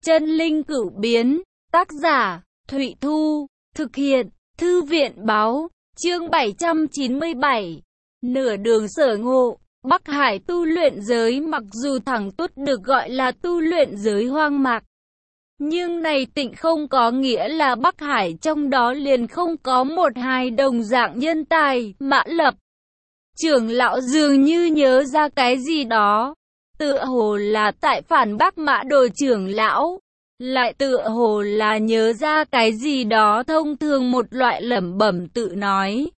Chân linh cửu biến, tác giả, Thụy Thu, thực hiện, Thư viện Báo, chương 797. Nửa đường sở ngộ, Bắc Hải tu luyện giới mặc dù thẳng tút được gọi là tu luyện giới hoang mạc. Nhưng này tịnh không có nghĩa là Bắc Hải trong đó liền không có một hai đồng dạng nhân tài. Mã Lập trưởng lão dường như nhớ ra cái gì đó, tựa hồ là tại phản bác Mã Đồ trưởng lão, lại tựa hồ là nhớ ra cái gì đó thông thường một loại lẩm bẩm tự nói.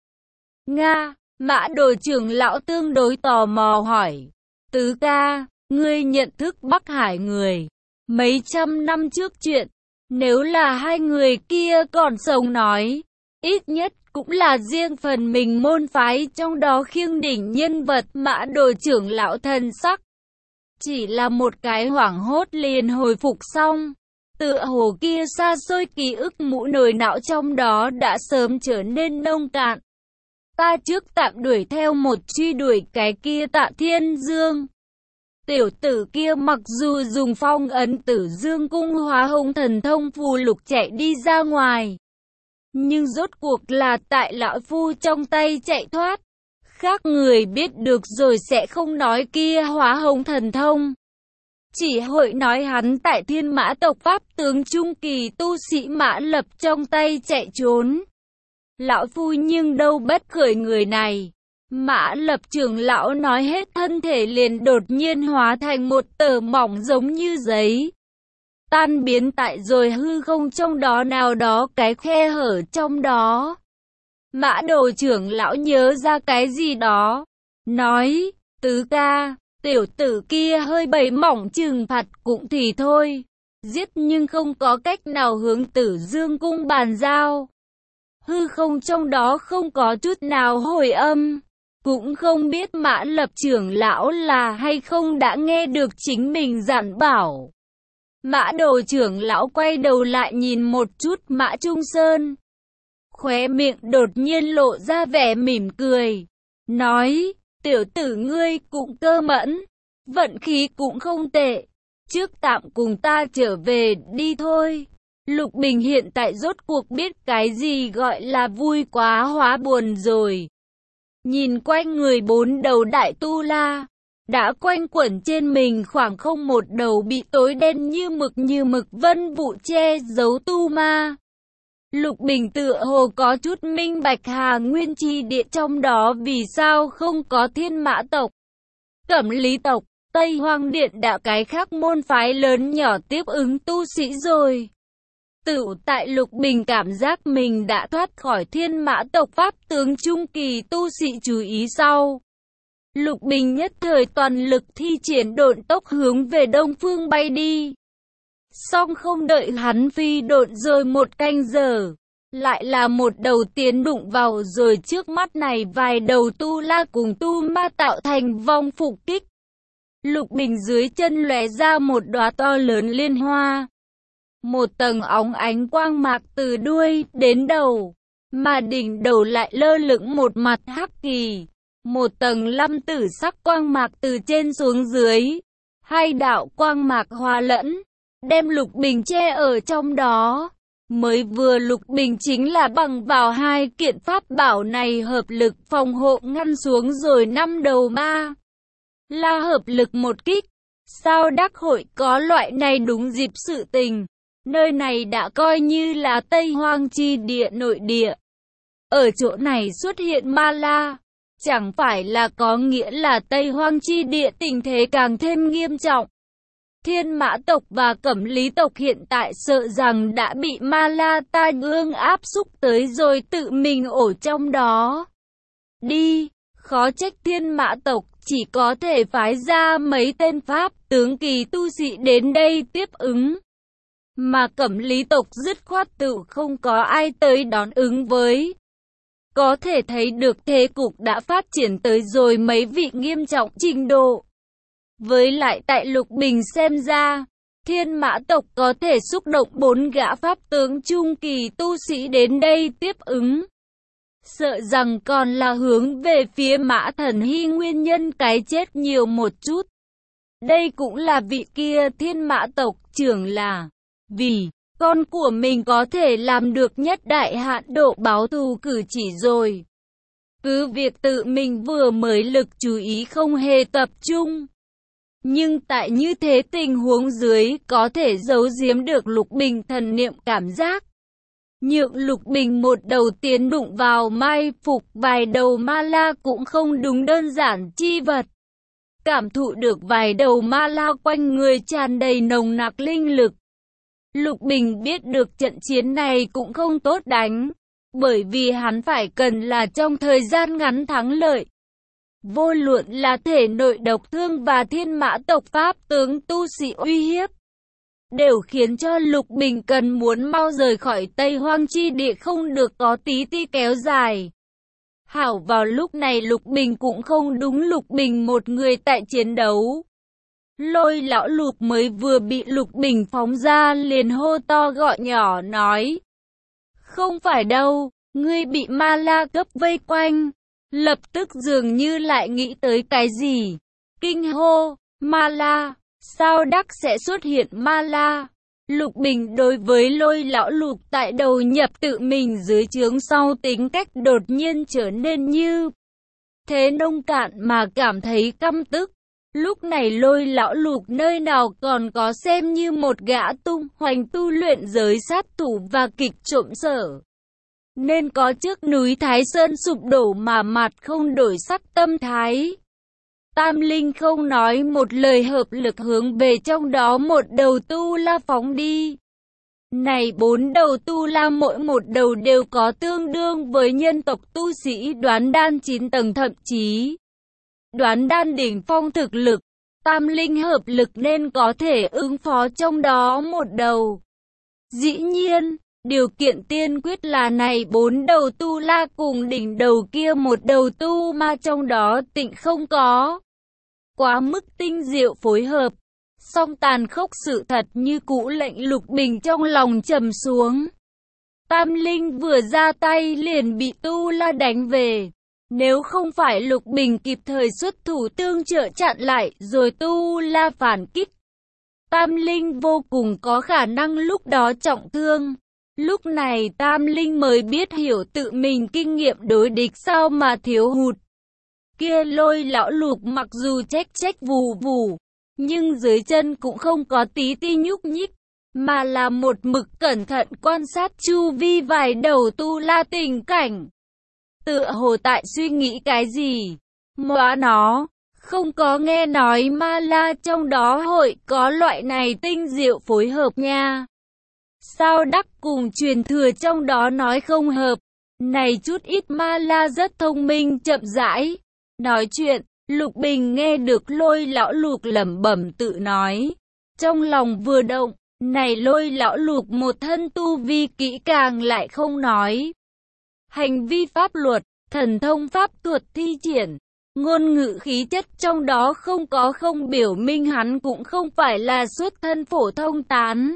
Nga, Mã Đồ trưởng lão tương đối tò mò hỏi, Tứ ca, ngươi nhận thức Bắc Hải người mấy trăm năm trước chuyện, nếu là hai người kia còn sống nói, ít nhất cũng là riêng phần mình môn phái trong đó khiêng đỉnh nhân vật. Mã Đồ trưởng lão thần sắc chỉ là một cái hoảng hốt liền hồi phục xong, tựa hồ kia xa xôi ký ức mũ nồi não trong đó đã sớm trở nên nông cạn. Ta trước tạm đuổi theo một truy đuổi cái kia Tạ Thiên Dương. Tiểu tử kia mặc dù dùng phong ấn Tử Dương cung hóa hung thần thông phù lục chạy đi ra ngoài, nhưng rốt cuộc là tại lão phu trong tay chạy thoát. Khác người biết được rồi sẽ không nói kia hóa hung thần thông, chỉ hội nói hắn tại Thiên Mã tộc pháp tướng trung kỳ tu sĩ Mã Lập trong tay chạy trốn. Lão phu nhưng đâu bất khởi người này. Mã Lập trưởng lão nói hết, thân thể liền đột nhiên hóa thành một tờ mỏng giống như giấy, tan biến tại rồi hư không trong đó nào đó cái khe hở trong đó. Mã Đồ trưởng lão nhớ ra cái gì đó, nói, Tứ ca, tiểu tử kia hơi bầy mỏng, trừng phạt cũng thì thôi, giết nhưng không có cách nào hướng Tử Dương cung bàn giao. Hư không trong đó không có chút nào hồi âm, cũng không biết Mã Lập trưởng lão là hay không đã nghe được chính mình dặn bảo. Mã Đồ trưởng lão quay đầu lại nhìn một chút Mã Trung Sơn, khóe miệng đột nhiên lộ ra vẻ mỉm cười, nói, tiểu tử ngươi cũng cơ mẫn, vận khí cũng không tệ, trước tạm cùng ta trở về đi thôi. Lục Bình hiện tại rốt cuộc biết cái gì gọi là vui quá hóa buồn rồi. Nhìn quanh người bốn đầu đại tu la, đã quanh quẩn trên mình khoảng không một đầu bị tối đen như mực vân vụ che giấu tu ma. Lục Bình tựa hồ có chút minh bạch Hà Nguyên Chi Địa trong đó vì sao không có Thiên Mã tộc, Cẩm Lý tộc, Tây Hoang Điện đã cái khác môn phái lớn nhỏ tiếp ứng tu sĩ rồi. Tự tại Lục Bình cảm giác mình đã thoát khỏi Thiên Mã tộc pháp tướng trung kỳ tu sĩ chú ý sau, Lục Bình nhất thời toàn lực thi triển độn tốc hướng về đông phương bay đi. Song không đợi hắn phi độn rồi một canh giờ, lại là một đầu tiến đụng vào rồi trước mắt này vài đầu tu la cùng tu ma tạo thành vòng phục kích. Lục Bình dưới chân lóe ra một đóa to lớn liên hoa, một tầng óng ánh quang mạc từ đuôi đến đầu, mà đỉnh đầu lại lơ lửng một mặt hắc kỳ, một tầng lâm tử sắc quang mạc từ trên xuống dưới, hai đạo quang mạc hòa lẫn, đem Lục Bình che ở trong đó. Mới vừa Lục Bình chính là bằng vào hai kiện pháp bảo này hợp lực phòng hộ ngăn xuống rồi năm đầu ma la hợp lực một kích. Sao đắc hội có loại này đúng dịp sự tình, nơi này đã coi như là Tây Hoang chi địa nội địa. Ở chỗ này xuất hiện ma la, chẳng phải là có nghĩa là Tây Hoang chi địa tình thế càng thêm nghiêm trọng. Thiên Mã tộc và Cẩm Lý tộc hiện tại sợ rằng đã bị ma la tai ương áp xúc tới rồi tự mình ổ trong đó. Đi, khó trách Thiên Mã tộc chỉ có thể phái ra mấy tên pháp tướng kỳ tu sĩ đến đây tiếp ứng, mà Cẩm Lý tộc dứt khoát tự không có ai tới đón ứng với. Có thể thấy được thế cục đã phát triển tới rồi mấy vị nghiêm trọng trình độ. Với lại tại Lục Bình xem ra, Thiên Mã tộc có thể xúc động 4 gã pháp tướng trung kỳ tu sĩ đến đây tiếp ứng, sợ rằng còn là hướng về phía Mã Thần Hy nguyên nhân cái chết nhiều một chút. Đây cũng là vị kia Thiên Mã tộc trưởng là Vì con của mình có thể làm được nhất đại hạn độ báo thù cử chỉ rồi. Cứ việc tự mình vừa mới lực chú ý không hề tập trung. Nhưng tại như thế tình huống dưới có thể giấu giếm được Lục Bình thần niệm cảm giác. Nhượng Lục Bình một đầu tiến đụng vào mai phục vài đầu ma la cũng không đúng đơn giản chi vật. Cảm thụ được vài đầu ma la quanh người tràn đầy nồng nặc linh lực. Lục Bình biết được trận chiến này cũng không tốt đánh, bởi vì hắn phải cần là trong thời gian ngắn thắng lợi. Vô luận là thể nội độc thương và thiên mã tộc pháp tướng tu sĩ uy hiếp, đều khiến cho Lục Bình cần muốn mau rời khỏi Tây Hoang chi địa không được có tí ti kéo dài. Hảo vào lúc này Lục Bình cũng không đúng Lục Bình một người tại chiến đấu. Lôi lão Lục mới vừa bị Lục Bình phóng ra liền hô to gọi nhỏ nói. Không phải đâu, ngươi bị ma la cấp vây quanh. Lập tức dường như lại nghĩ tới cái gì. Kinh hô, ma la, sao đắc sẽ xuất hiện ma la? Lục Bình đối với lôi lão Lục tại đầu nhập tự mình dưới trướng sau tính cách đột nhiên trở nên như thế nông cạn mà cảm thấy căm tức. Lúc này lôi lão Lục nơi nào còn có xem như một gã tung hoành tu luyện giới sát thủ và kịch trộm sở. Nên có trước núi Thái Sơn sụp đổ mà mặt không đổi sắc tâm thái. Tam Linh không nói một lời hợp lực hướng về trong đó một đầu tu la phóng đi. Này 4 đầu tu la mỗi một đầu đều có tương đương với nhân tộc tu sĩ đoán đan 9 tầng thậm chí đoán đan đỉnh phong thực lực. Tam Linh hợp lực nên có thể ứng phó trong đó một đầu. Dĩ nhiên, điều kiện tiên quyết là này 4 đầu tu la cùng đỉnh đầu kia một đầu tu ma trong đó tịnh không có quá mức tinh diệu phối hợp. Song tàn khốc sự thật như cũ lệnh Lục Bình trong lòng trầm xuống. Tam Linh vừa ra tay liền bị tu la đánh về. Nếu không phải Lục Bình kịp thời xuất thủ tương trợ chặn lại rồi tu la phản kích, Tam Linh vô cùng có khả năng lúc đó trọng thương. Lúc này Tam Linh mới biết hiểu tự mình kinh nghiệm đối địch sao mà thiếu hụt. Kia lôi lão Lục mặc dù trách vù vù, nhưng dưới chân cũng không có tí ti nhúc nhích, mà là một mực cẩn thận quan sát chu vi vài đầu tu la tình cảnh. Tựa hồ tại suy nghĩ cái gì? Móa nó, không có nghe nói ma la trong đó hội có loại này tinh diệu phối hợp nha. Sao đắc cùng truyền thừa trong đó nói không hợp? Này chút ít ma la rất thông minh chậm rãi. Nói chuyện, Lục Bình nghe được lôi lão Lục lẩm bẩm tự nói. Trong lòng vừa động, này lôi lão Lục một thân tu vi kỹ càng lại không nói. Hành vi pháp luật, thần thông pháp thuật thi triển, ngôn ngữ khí chất trong đó không biểu minh hắn cũng không phải là xuất thân phổ thông tán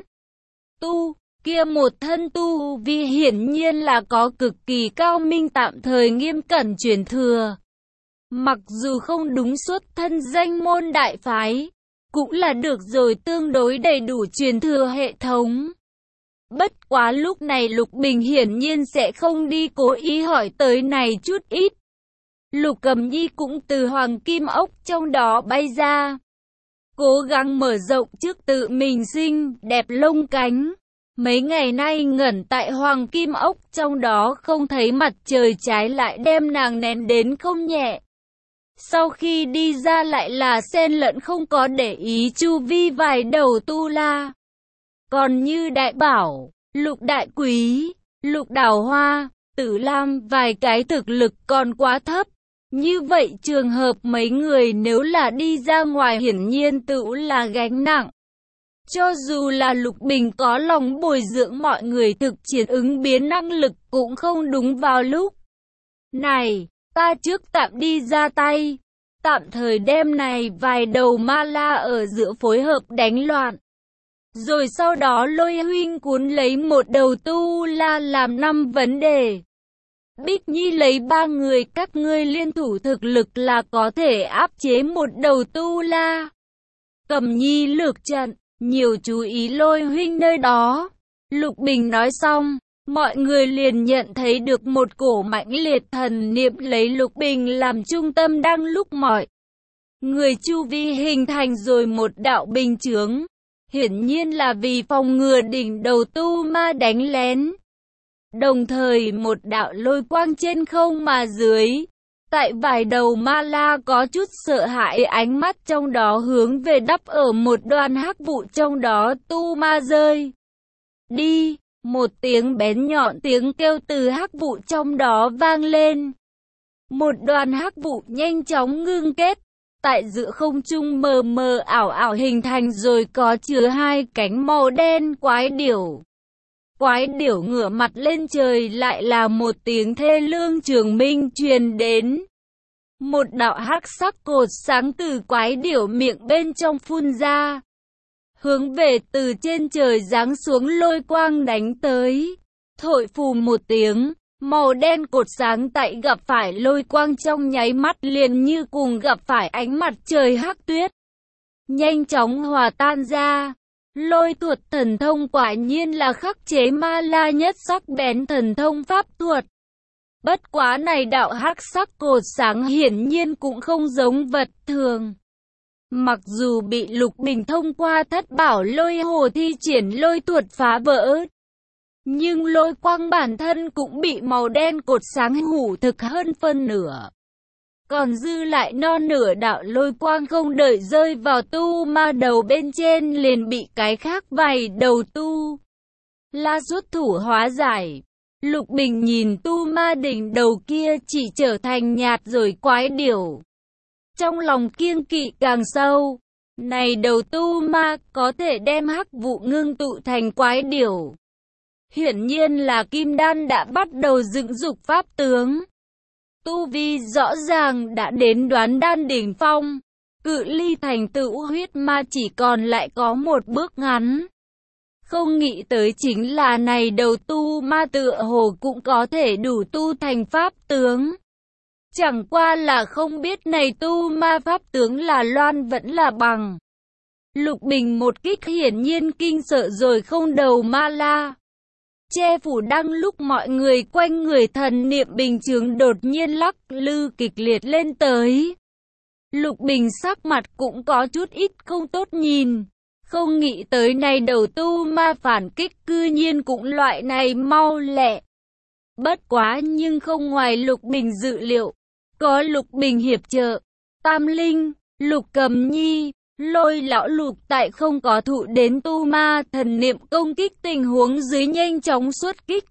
tu. Kia một thân tu vi hiển nhiên là có cực kỳ cao minh tạm thời nghiêm cẩn truyền thừa. Mặc dù không đúng xuất thân danh môn đại phái, cũng là được rồi tương đối đầy đủ truyền thừa hệ thống. Bất quá lúc này Lục Bình hiển nhiên sẽ không đi cố ý hỏi tới này chút ít. Lục Cầm Nhi cũng từ hoàng kim ốc trong đó bay ra. Cố gắng mở rộng trước tự mình xinh đẹp lông cánh. Mấy ngày nay ngẩn tại hoàng kim ốc trong đó không thấy mặt trời trái lại đem nàng nén đến không nhẹ. Sau khi đi ra lại là xen lẫn không có để ý chu vi vài đầu tu la. Còn như Đại Bảo, Lục Đại Quý, Lục Đào Hoa, Tử Lam vài cái thực lực còn quá thấp. Như vậy trường hợp mấy người nếu là đi ra ngoài hiển nhiên tự là gánh nặng. Cho dù là Lục Bình có lòng bồi dưỡng mọi người thực chiến ứng biến năng lực cũng không đúng vào lúc này. Ta trước tạm đi ra tay, tạm thời đem này vài đầu ma la ở giữa phối hợp đánh loạn. Rồi sau đó Lôi huynh cuốn lấy một đầu tu la làm 5 vấn đề. Bích Nhi lấy 3 người các ngươi liên thủ thực lực là có thể áp chế một đầu tu la. Cầm Nhi lược trận, nhiều chú ý Lôi huynh nơi đó. Lục Bình nói xong, mọi người liền nhận thấy được một cổ mãnh liệt thần niệm lấy Lục Bình làm trung tâm đang lúc mọi người chu vi hình thành rồi một đạo bình chướng. Hiển nhiên là vì phòng ngừa đỉnh đầu tu ma đánh lén. Đồng thời một đạo lôi quang trên không mà dưới. Tại vài đầu ma la có chút sợ hãi, ánh mắt trong đó hướng về đắp ở một đoàn hắc vụ trong đó tu ma rơi. Đi, một tiếng bén nhọn tiếng kêu từ hắc vụ trong đó vang lên. Một đoàn hắc vụ nhanh chóng ngưng kết. Tại giữa không trung mờ mờ ảo ảo hình thành rồi có chứa hai cánh màu đen quái điểu. Quái điểu ngửa mặt lên trời, lại là một tiếng thê lương trường minh truyền đến. Một đạo hắc sắc cột sáng từ quái điểu miệng bên trong phun ra. Hướng về từ trên trời giáng xuống lôi quang đánh tới. Thổi phù một tiếng. Màu đen cột sáng tại gặp phải lôi quang trong nháy mắt liền như cùng gặp phải ánh mặt trời hắc tuyết. Nhanh chóng hòa tan ra. Lôi thuật thần thông quả nhiên là khắc chế ma la nhất sắc bén thần thông pháp thuật. Bất quá này đạo hắc sắc cột sáng hiển nhiên cũng không giống vật thường. Mặc dù bị Lục Bình thông qua thất bảo lôi hồ thi triển lôi thuật phá vỡ, nhưng lôi quang bản thân cũng bị màu đen cột sáng hủ thực hơn phân nửa. Còn dư lại non nửa đạo lôi quang không đợi rơi vào tu ma đầu bên trên liền bị cái khác vài đầu tu la xuất thủ hóa giải. Lục Bình nhìn tu ma đỉnh đầu kia chỉ trở thành nhạt rồi quái điểu. Trong lòng kiêng kỵ càng sâu. Này đầu tu ma có thể đem hắc vụ ngưng tụ thành quái điểu. Hiển nhiên là kim đan đã bắt đầu dựng dục pháp tướng. Tu vi rõ ràng đã đến đoán đan đỉnh phong. Cự ly thành tựu huyết ma chỉ còn lại có một bước ngắn. Không nghĩ tới chính là này đầu tu ma tựa hồ cũng có thể đủ tu thành pháp tướng. Chẳng qua là không biết này tu ma pháp tướng là loan vẫn là bằng. Lục Bình một kích hiển nhiên kinh sợ rồi không đầu ma la. Che phủ đang lúc mọi người quanh người thần niệm bình chướng đột nhiên lắc lư kịch liệt lên tới. Lục Bình sắc mặt cũng có chút ít không tốt nhìn. Không nghĩ tới này đầu tu ma phản kích cư nhiên cũng loại này mau lẹ. Bất quá nhưng không ngoài Lục Bình dự liệu. Có Lục Bình hiệp trợ, Tam Linh, Lục Cầm Nhi, Lôi lão Lục tại không có thụ đến tu ma thần niệm công kích tình huống dưới nhanh chóng xuất kích.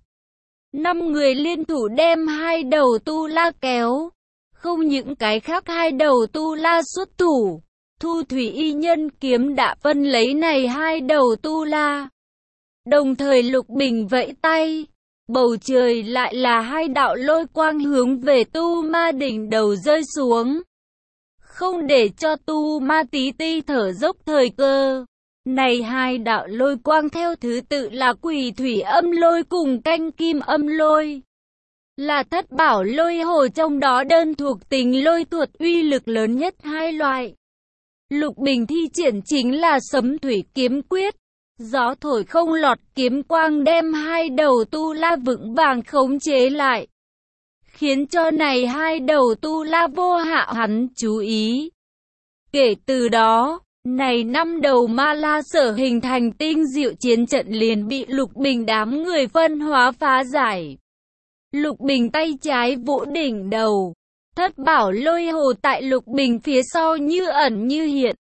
5 người liên thủ đem hai đầu tu la kéo. Không những cái khác hai đầu tu la xuất thủ. Thu thủy y nhân kiếm đã phân lấy này hai đầu tu la. Đồng thời Lục Bình vẫy tay. Bầu trời lại là hai đạo lôi quang hướng về tu ma đỉnh đầu rơi xuống. Không để cho tu ma tí ti thở dốc thời cơ. Này hai đạo lôi quang theo thứ tự là quỷ thủy âm lôi cùng canh kim âm lôi. Là thất bảo lôi hồ trong đó đơn thuộc tính lôi thuật uy lực lớn nhất hai loại. Lục Bình thi triển chính là sấm thủy kiếm quyết. Gió thổi không lọt kiếm quang đem hai đầu tu la vững vàng khống chế lại. Khiến cho này hai đầu tu la vô hạ hắn chú ý. Kể từ đó, này 5 đầu ma la sở hình thành tinh diệu chiến trận liền bị Lục Bình đám người phân hóa phá giải. Lục Bình tay trái vỗ đỉnh đầu. Thất bảo lôi hồ tại Lục Bình phía sau như ẩn như hiện.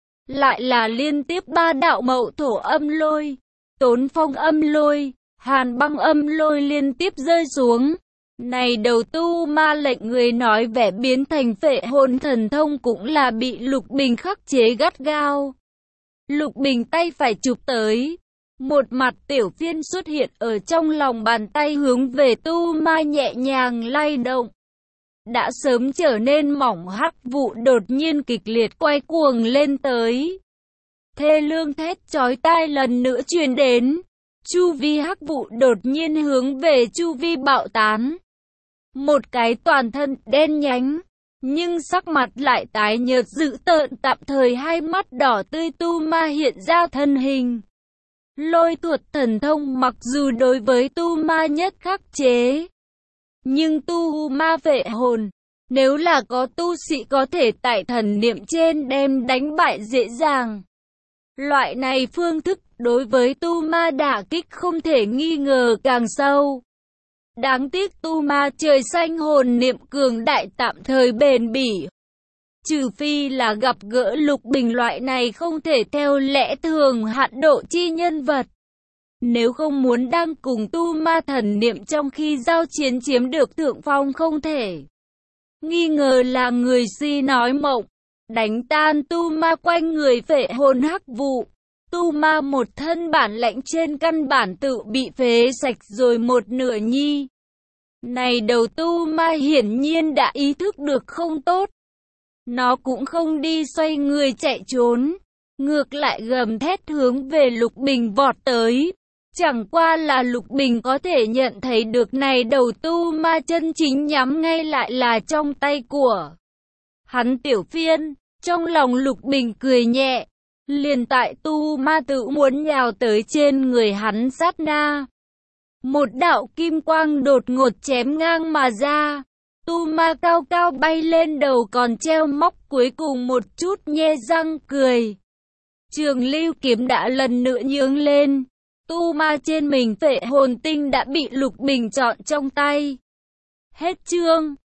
Lại là liên tiếp 3 đạo mậu thổ âm lôi, tốn phong âm lôi, hàn băng âm lôi liên tiếp rơi xuống. Này đầu tu ma lệnh người nói vẻ biến thành phệ hồn thần thông cũng là bị Lục Bình khắc chế gắt gao. Lục Bình tay phải chụp tới. Một mặt tiểu phiên xuất hiện ở trong lòng bàn tay hướng về tu ma nhẹ nhàng lay động. Đã sớm trở nên mỏng hắc vụ đột nhiên kịch liệt quay cuồng lên tới. Thê lương thét chói tai lần nữa truyền đến. Chu vi hắc vụ đột nhiên hướng về chu vi bạo tán. Một cái toàn thân đen nhánh, nhưng sắc mặt lại tái nhợt dữ tợn, tạm thời hai mắt đỏ tươi. Tu ma hiện ra thân hình. Lôi thuật thần thông mặc dù đối với tu ma nhất khắc chế, nhưng tu ma vệ hồn, nếu là có tu sĩ có thể tại thần niệm trên đem đánh bại dễ dàng. Loại này phương thức đối với tu ma đả kích không thể nghi ngờ càng sâu. Đáng tiếc tu ma trời xanh hồn niệm cường đại tạm thời bền bỉ. Trừ phi là gặp gỡ Lục Bình loại này không thể theo lẽ thường hạn độ chi nhân vật. Nếu không muốn đang cùng tu ma thần niệm trong khi giao chiến chiếm được thượng phong không thể nghi ngờ là người si nói mộng. Đánh tan tu ma quanh người phệ hồn hắc vụ. Tu ma một thân bản lãnh trên căn bản tự bị phế sạch rồi một nửa nhi. Này đầu tu ma hiển nhiên đã ý thức được không tốt. Nó cũng không đi xoay người chạy trốn, ngược lại gầm thét hướng về Lục Bình vọt tới. Chẳng qua là Lục Bình có thể nhận thấy được này đầu tu ma chân chính nhắm ngay lại là trong tay của hắn tiểu phiên. Trong lòng Lục Bình cười nhẹ, liền tại tu ma tự muốn nhào tới trên người hắn sát na. Một đạo kim quang đột ngột chém ngang mà ra. Tu ma cao cao bay lên đầu còn treo móc cuối cùng một chút nhe răng cười. Trường lưu kiếm đã lần nữa nhướng lên. Tu ma trên mình phệ hồn tinh đã bị Lục Bình chọn trong tay. Hết chương.